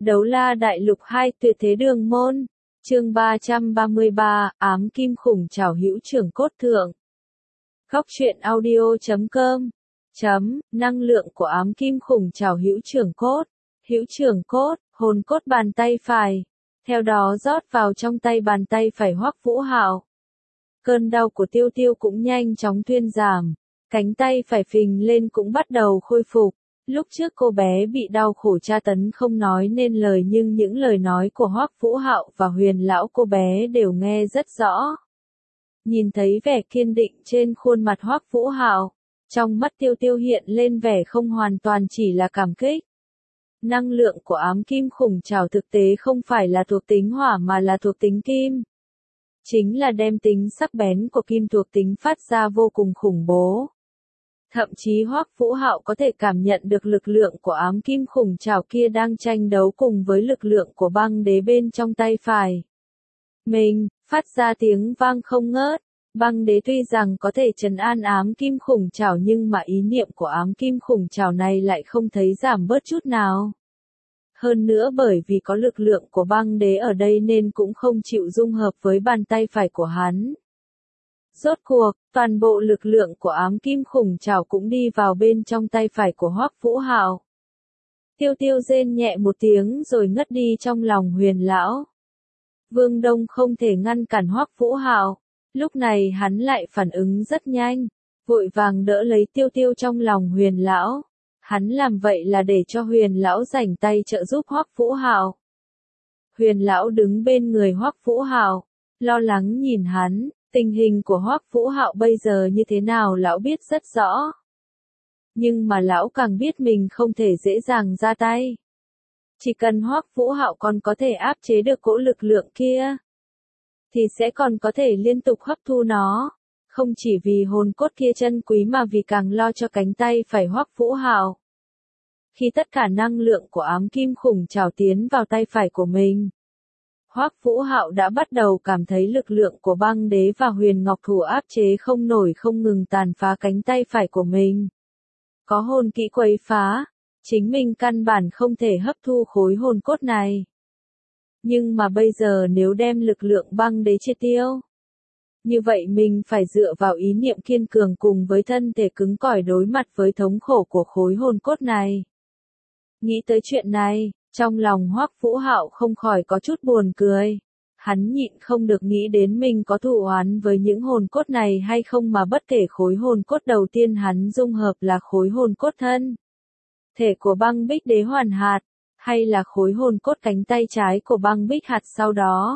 Đấu La Đại Lục 2 Tuyệt Thế Đường Môn, chương 333, ám kim khủng trảo hữu trưởng cốt thượng. Góc truyện audio.com Năng lượng của ám kim khủng trảo hữu trưởng cốt, hồn cốt bàn tay phải, theo đó rót vào trong tay bàn tay phải Hoắc Vũ Hạo. Cơn đau của Tiêu Tiêu cũng nhanh chóng thuyên giảm, cánh tay phải phình lên cũng bắt đầu khôi phục. Lúc trước cô bé bị đau khổ tra tấn không nói nên lời nhưng những lời nói của Hoắc Vũ Hạo và Huyền lão cô bé đều nghe rất rõ. Nhìn thấy vẻ kiên định trên khuôn mặt Hoắc Vũ Hạo, trong mắt Tiêu Tiêu hiện lên vẻ không hoàn toàn chỉ là cảm kích. Năng lượng của ám kim khủng trảo thực tế không phải là thuộc tính hỏa mà là thuộc tính kim. Chính là đem tính sắc bén của kim thuộc tính phát ra vô cùng khủng bố. Thậm chí Hoắc Vũ Hạo có thể cảm nhận được lực lượng của ám kim khủng trảo kia đang tranh đấu cùng với lực lượng của băng đế bên trong tay phải. Mình, phát ra tiếng vang không ngớt. Băng đế tuy rằng có thể trấn an ám kim khủng trảo nhưng mà ý niệm của ám kim khủng trảo này lại không thấy giảm bớt chút nào. Hơn nữa bởi vì có lực lượng của băng đế ở đây nên cũng không chịu dung hợp với bàn tay phải của hắn. Rốt cuộc, toàn bộ lực lượng của ám kim khủng trảo cũng đi vào bên trong tay phải của Hoắc Vũ Hạo. Tiêu Tiêu rên nhẹ một tiếng rồi ngất đi trong lòng Huyền lão. Vương Đông không thể ngăn cản Hoắc Vũ Hạo, lúc này hắn lại phản ứng rất nhanh, vội vàng đỡ lấy Tiêu Tiêu trong lòng Huyền lão. Hắn làm vậy là để cho Huyền lão rảnh tay trợ giúp Hoắc Vũ Hạo. Huyền lão đứng bên người Hoắc Vũ Hạo, lo lắng nhìn hắn. Tình hình của Hoắc Vũ Hạo bây giờ như thế nào lão biết rất rõ. Nhưng mà lão càng biết mình không thể dễ dàng ra tay. Chỉ cần Hoắc Vũ Hạo còn có thể áp chế được cỗ lực lượng kia, thì sẽ còn có thể liên tục hấp thu nó. Không chỉ vì hồn cốt kia chân quý mà vì càng lo cho cánh tay phải Hoắc Vũ Hạo. Khi tất cả năng lượng của ám kim khủng trảo tiến vào tay phải của mình, Hoắc Vũ Hạo đã bắt đầu cảm thấy lực lượng của băng đế và huyền ngọc thủ áp chế không nổi không ngừng tàn phá cánh tay phải của mình. Có hồn kỹ quấy phá, chính mình căn bản không thể hấp thu khối hồn cốt này. Nhưng mà bây giờ nếu đem lực lượng băng đế triệt tiêu, như vậy mình phải dựa vào ý niệm kiên cường cùng với thân thể cứng cỏi đối mặt với thống khổ của khối hồn cốt này. Nghĩ tới chuyện này, trong lòng Hoắc Vũ Hạo không khỏi có chút buồn cười. Hắn nhịn không được nghĩ đến mình có thù oán với những hồn cốt này hay không mà bất kể khối hồn cốt đầu tiên hắn dung hợp là khối hồn cốt thân thể của băng bích đế hoàn hạt, hay là khối hồn cốt cánh tay trái của băng bích hạt sau đó.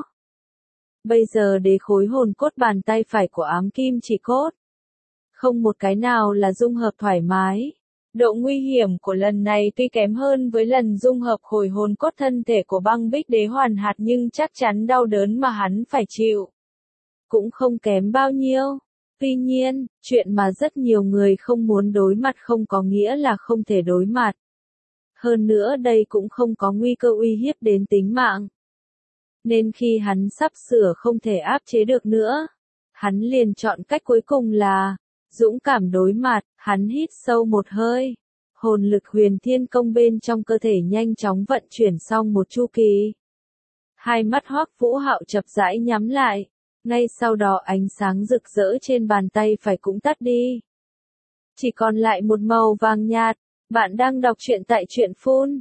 Bây giờ đế khối hồn cốt bàn tay phải của ám kim chỉ cốt. Không một cái nào là dung hợp thoải mái. Độ nguy hiểm của lần này tuy kém hơn với lần dung hợp khối hồn cốt thân thể của băng bích đế hoàn hạt nhưng chắc chắn đau đớn mà hắn phải chịu cũng không kém bao nhiêu. Tuy nhiên, chuyện mà rất nhiều người không muốn đối mặt không có nghĩa là không thể đối mặt. Hơn nữa đây cũng không có nguy cơ uy hiếp đến tính mạng. Nên khi hắn sắp sửa không thể áp chế được nữa, hắn liền chọn cách cuối cùng là dũng cảm đối mặt. Hắn hít sâu một hơi, hồn lực huyền thiên công bên trong cơ thể nhanh chóng vận chuyển xong một chu kỳ. Hai mắt Hoắc Vũ Hạo chập rãi nhắm lại, ngay sau đó ánh sáng rực rỡ trên bàn tay phải cũng tắt đi. Chỉ còn lại một màu vàng nhạt. Bạn đang đọc truyện tại Truyện Phun.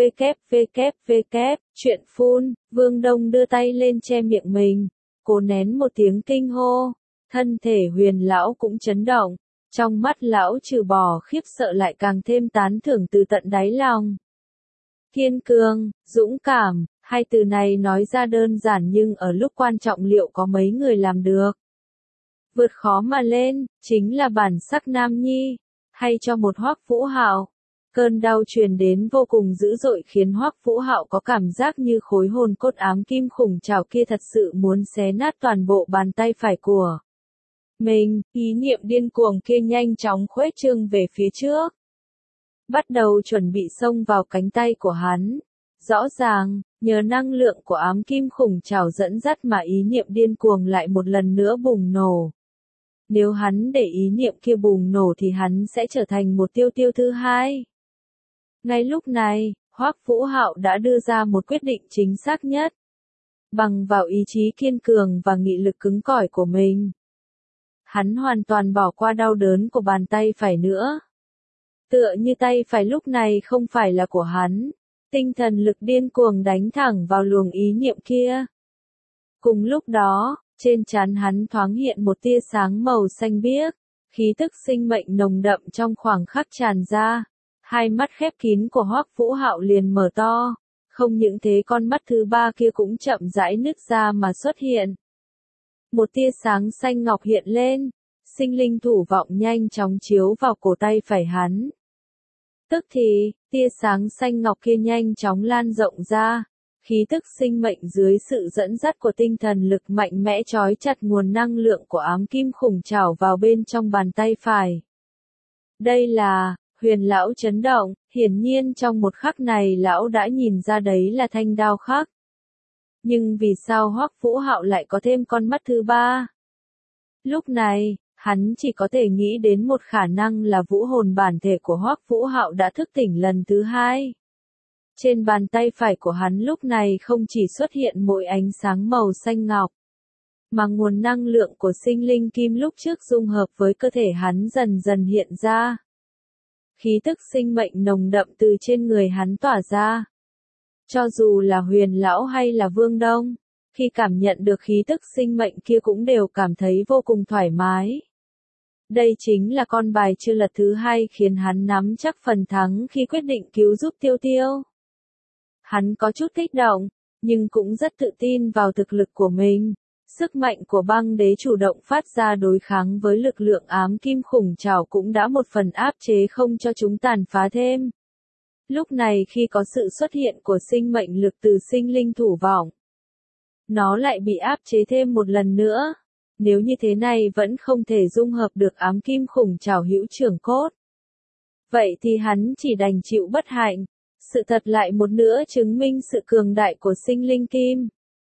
Truyện Phun. Vương Đông đưa tay lên che miệng mình, cố nén một tiếng kinh hô. Thân thể Huyền lão cũng chấn động. Trong mắt lão trừ bỏ khiếp sợ lại càng thêm tán thưởng từ tận đáy lòng. Kiên cường, dũng cảm, hai từ này nói ra đơn giản nhưng ở lúc quan trọng liệu có mấy người làm được. Vượt khó mà lên, chính là bản sắc nam nhi, hay cho một Hoắc Vũ Hạo. Cơn đau truyền đến vô cùng dữ dội khiến Hoắc Vũ Hạo có cảm giác như khối hồn cốt ám kim khủng trảo kia thật sự muốn xé nát toàn bộ bàn tay phải của mình. Ý niệm điên cuồng kia nhanh chóng khuếch trương về phía trước, bắt đầu chuẩn bị xông vào cánh tay của hắn. Rõ ràng, nhờ năng lượng của ám kim khủng trảo dẫn dắt mà ý niệm điên cuồng lại một lần nữa bùng nổ. Nếu hắn để ý niệm kia bùng nổ thì hắn sẽ trở thành một Tiêu Tiêu thứ hai. Ngay lúc này, Hoắc Vũ Hạo đã đưa ra một quyết định chính xác nhất. Bằng vào ý chí kiên cường và nghị lực cứng cỏi của mình, hắn hoàn toàn bỏ qua đau đớn của bàn tay phải nữa. Tựa như tay phải lúc này không phải là của hắn, tinh thần lực điên cuồng đánh thẳng vào luồng ý niệm kia. Cùng lúc đó, trên trán hắn thoáng hiện một tia sáng màu xanh biếc, khí tức sinh mệnh nồng đậm trong khoảng khắc tràn ra. Hai mắt khép kín của Hoắc Vũ Hạo liền mở to, không những thế con mắt thứ ba kia cũng chậm rãi nứt ra mà xuất hiện. Một tia sáng xanh ngọc hiện lên, sinh linh thủ vọng nhanh chóng chiếu vào cổ tay phải hắn. Tức thì, tia sáng xanh ngọc kia nhanh chóng lan rộng ra, khí tức sinh mệnh dưới sự dẫn dắt của tinh thần lực mạnh mẽ trói chặt nguồn năng lượng của ám kim khủng trảo vào bên trong bàn tay phải. Đây là, Huyền lão chấn động, hiển nhiên trong một khắc này lão đã nhìn ra đấy là thanh đao khắc. Nhưng vì sao Hoắc Vũ Hạo lại có thêm con mắt thứ ba? Lúc này, hắn chỉ có thể nghĩ đến một khả năng là vũ hồn bản thể của Hoắc Vũ Hạo đã thức tỉnh lần thứ hai. Trên bàn tay phải của hắn lúc này không chỉ xuất hiện mỗi ánh sáng màu xanh ngọc, mà nguồn năng lượng của sinh linh kim lúc trước dung hợp với cơ thể hắn dần dần hiện ra. Khí tức sinh mệnh nồng đậm từ trên người hắn tỏa ra. Cho dù là Huyền lão hay là Vương Đông, khi cảm nhận được khí tức sinh mệnh kia cũng đều cảm thấy vô cùng thoải mái. Đây chính là con bài chưa lật thứ hai khiến hắn nắm chắc phần thắng khi quyết định cứu giúp Tiêu Tiêu. Hắn có chút kích động, nhưng cũng rất tự tin vào thực lực của mình. Sức mạnh của băng đế chủ động phát ra đối kháng với lực lượng ám kim khủng trảo cũng đã một phần áp chế không cho chúng tàn phá thêm. Lúc này khi có sự xuất hiện của sinh mệnh lực từ sinh linh thủ vọng, nó lại bị áp chế thêm một lần nữa. Nếu như thế này vẫn không thể dung hợp được ám kim khủng trảo hữu trưởng cốt, vậy thì hắn chỉ đành chịu bất hạnh. Sự thật lại một nữa chứng minh sự cường đại của sinh linh kim.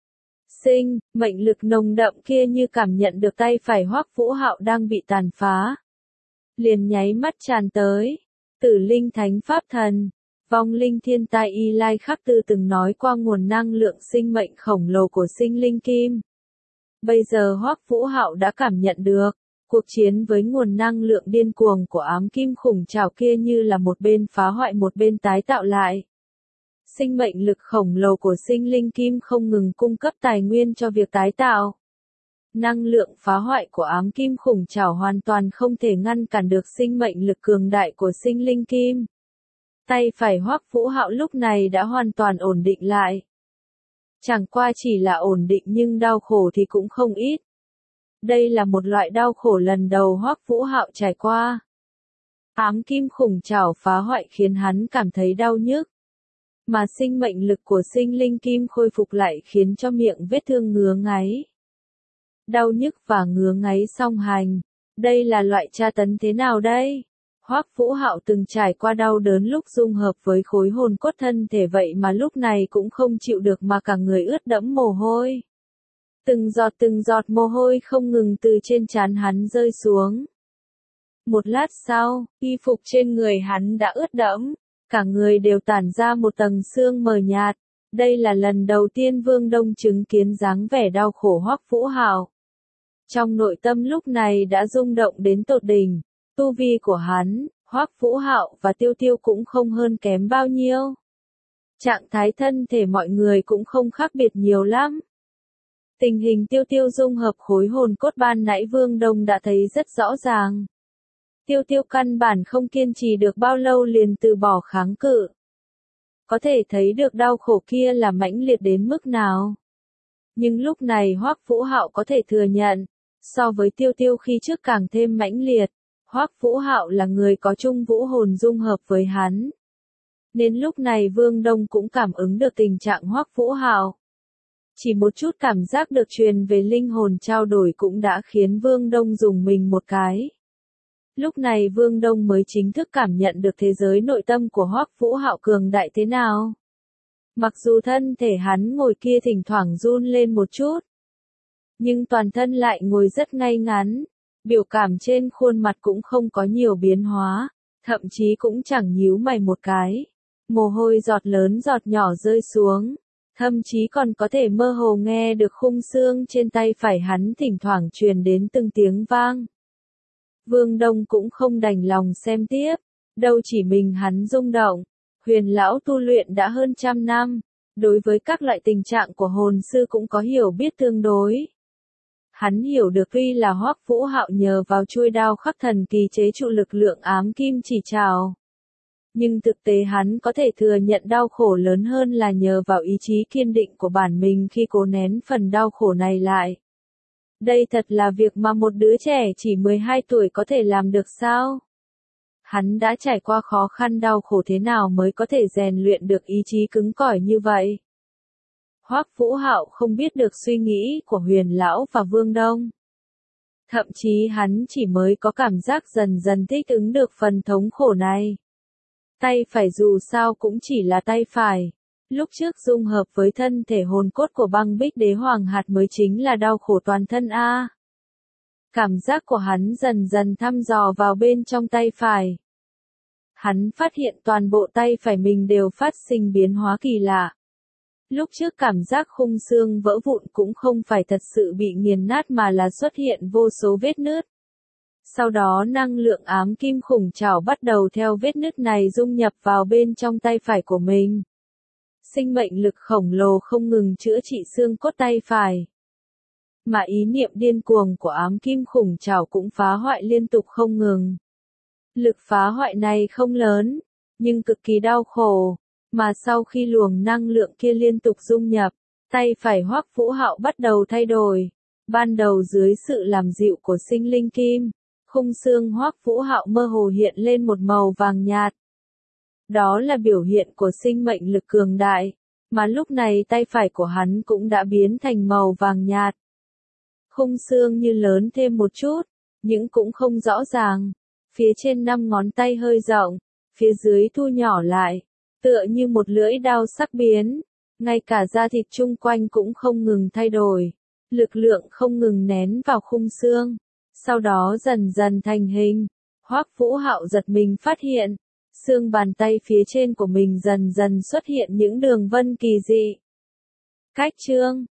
Mệnh lực nồng đậm kia như cảm nhận được tay phải Hoắc Vũ Hạo đang bị tàn phá, liền nháy mắt tràn tới. Tử linh thánh pháp thần, vong linh thiên tai Y Lai Khắc Tư từng nói qua nguồn năng lượng sinh mệnh khổng lồ của sinh linh kim. Bây giờ Hoắc Vũ Hạo đã cảm nhận được, cuộc chiến với nguồn năng lượng điên cuồng của ám kim khủng trảo kia như là một bên phá hoại một bên tái tạo lại. Sinh mệnh lực khổng lồ của sinh linh kim không ngừng cung cấp tài nguyên cho việc tái tạo. Năng lượng phá hoại của ám kim khủng trảo hoàn toàn không thể ngăn cản được sinh mệnh lực cường đại của sinh linh kim. Tay phải Hoắc Vũ Hạo lúc này đã hoàn toàn ổn định lại. Chẳng qua chỉ là ổn định nhưng đau khổ thì cũng không ít. Đây là một loại đau khổ lần đầu Hoắc Vũ Hạo trải qua. Ám kim khủng trảo phá hoại khiến hắn cảm thấy đau nhức. Mà sinh mệnh lực của sinh linh kim khôi phục lại khiến cho miệng vết thương ngứa ngáy. Đau nhức và ngứa ngáy song hành. Đây là loại tra tấn thế nào đây? Hoắc Vũ Hạo từng trải qua đau đớn lúc dung hợp với khối hồn cốt thân thể vậy mà lúc này cũng không chịu được mà cả người ướt đẫm mồ hôi. Từng giọt mồ hôi không ngừng từ trên trán hắn rơi xuống. Một lát sau, y phục trên người hắn đã ướt đẫm, cả người đều tản ra một tầng sương mờ nhạt. Đây là lần đầu tiên Vương Đông chứng kiến dáng vẻ đau khổ Hoắc Vũ Hạo. Trong nội tâm lúc này đã rung động đến tột đỉnh. Tu vi của hắn, Hoắc Vũ Hạo và Tiêu Tiêu cũng không hơn kém bao nhiêu. Trạng thái thân thể mọi người cũng không khác biệt nhiều lắm. Tình hình Tiêu Tiêu dung hợp khối hồn cốt ban nãy Vương Đông đã thấy rất rõ ràng. Tiêu Tiêu căn bản không kiên trì được bao lâu liền từ bỏ kháng cự. Có thể thấy được đau khổ kia là mãnh liệt đến mức nào. Nhưng lúc này Hoắc Vũ Hạo có thể thừa nhận, so với Tiêu Tiêu khi trước càng thêm mãnh liệt. Hoắc Vũ Hạo là người có chung vũ hồn dung hợp với hắn. Nên lúc này Vương Đông cũng cảm ứng được tình trạng Hoắc Vũ Hạo. Chỉ một chút cảm giác được truyền về linh hồn trao đổi cũng đã khiến Vương Đông rùng mình một cái. Lúc này Vương Đông mới chính thức cảm nhận được thế giới nội tâm của Hoắc Vũ Hạo cường đại thế nào. Mặc dù thân thể hắn ngồi kia thỉnh thoảng run lên một chút, nhưng toàn thân lại ngồi rất ngay ngắn. Biểu cảm trên khuôn mặt cũng không có nhiều biến hóa, thậm chí cũng chẳng nhíu mày một cái. Mồ hôi giọt lớn giọt nhỏ rơi xuống, thậm chí còn có thể mơ hồ nghe được khung xương trên tay phải hắn thỉnh thoảng truyền đến từng tiếng vang. Vương Đông cũng không đành lòng xem tiếp, đâu chỉ mình hắn rung động. Huyền lão tu luyện đã hơn 100 năm, đối với các loại tình trạng của hồn sư cũng có hiểu biết tương đối. Hắn hiểu được tuy là Hoắc Vũ Hạo nhờ vào chuôi đao khắc thần kỳ chế trụ lực lượng ám kim chỉ trảo, nhưng thực tế hắn có thể thừa nhận đau khổ lớn hơn là nhờ vào ý chí kiên định của bản mình khi cố nén phần đau khổ này lại. Đây thật là việc mà một đứa trẻ chỉ 12 tuổi có thể làm được sao? Hắn đã trải qua khó khăn đau khổ thế nào mới có thể rèn luyện được ý chí cứng cỏi như vậy? Hoắc Vũ Hạo không biết được suy nghĩ của Huyền lão và Vương Đông. Thậm chí hắn chỉ mới có cảm giác dần dần thích ứng được phần thống khổ này. Tay phải dù sao cũng chỉ là tay phải. Lúc trước dung hợp với thân thể hồn cốt của băng bích đế hoàng hạt mới chính là đau khổ toàn thân a. Cảm giác của hắn dần dần thăm dò vào bên trong tay phải. Hắn phát hiện toàn bộ tay phải mình đều phát sinh biến hóa kỳ lạ. Lúc trước cảm giác khung xương vỡ vụn cũng không phải thật sự bị nghiền nát mà là xuất hiện vô số vết nứt. Sau đó năng lượng ám kim khủng trảo bắt đầu theo vết nứt này dung nhập vào bên trong tay phải của mình. Sinh mệnh lực khổng lồ không ngừng chữa trị xương cốt tay phải. Mà ý niệm điên cuồng của ám kim khủng trảo cũng phá hoại liên tục không ngừng. Lực phá hoại này không lớn, nhưng cực kỳ đau khổ. Mà sau khi luồng năng lượng kia liên tục dung nhập, tay phải Hoắc Vũ Hạo bắt đầu thay đổi. Ban đầu dưới sự làm dịu của sinh linh kim, khung xương Hoắc Vũ Hạo mơ hồ hiện lên một màu vàng nhạt. Đó là biểu hiện của sinh mệnh lực cường đại, mà lúc này tay phải của hắn cũng đã biến thành màu vàng nhạt. Khung xương như lớn thêm một chút, nhưng cũng không rõ ràng. Phía trên 5 ngón tay hơi rộng, phía dưới thu nhỏ lại, tựa như một lưỡi đao sắc biến. Ngay cả da thịt chung quanh cũng không ngừng thay đổi. Lực lượng không ngừng nén vào khung xương. Sau đó dần dần thành hình. Hoắc Vũ Hạo giật mình phát hiện, xương bàn tay phía trên của mình dần dần xuất hiện những đường vân kỳ dị. Cách chương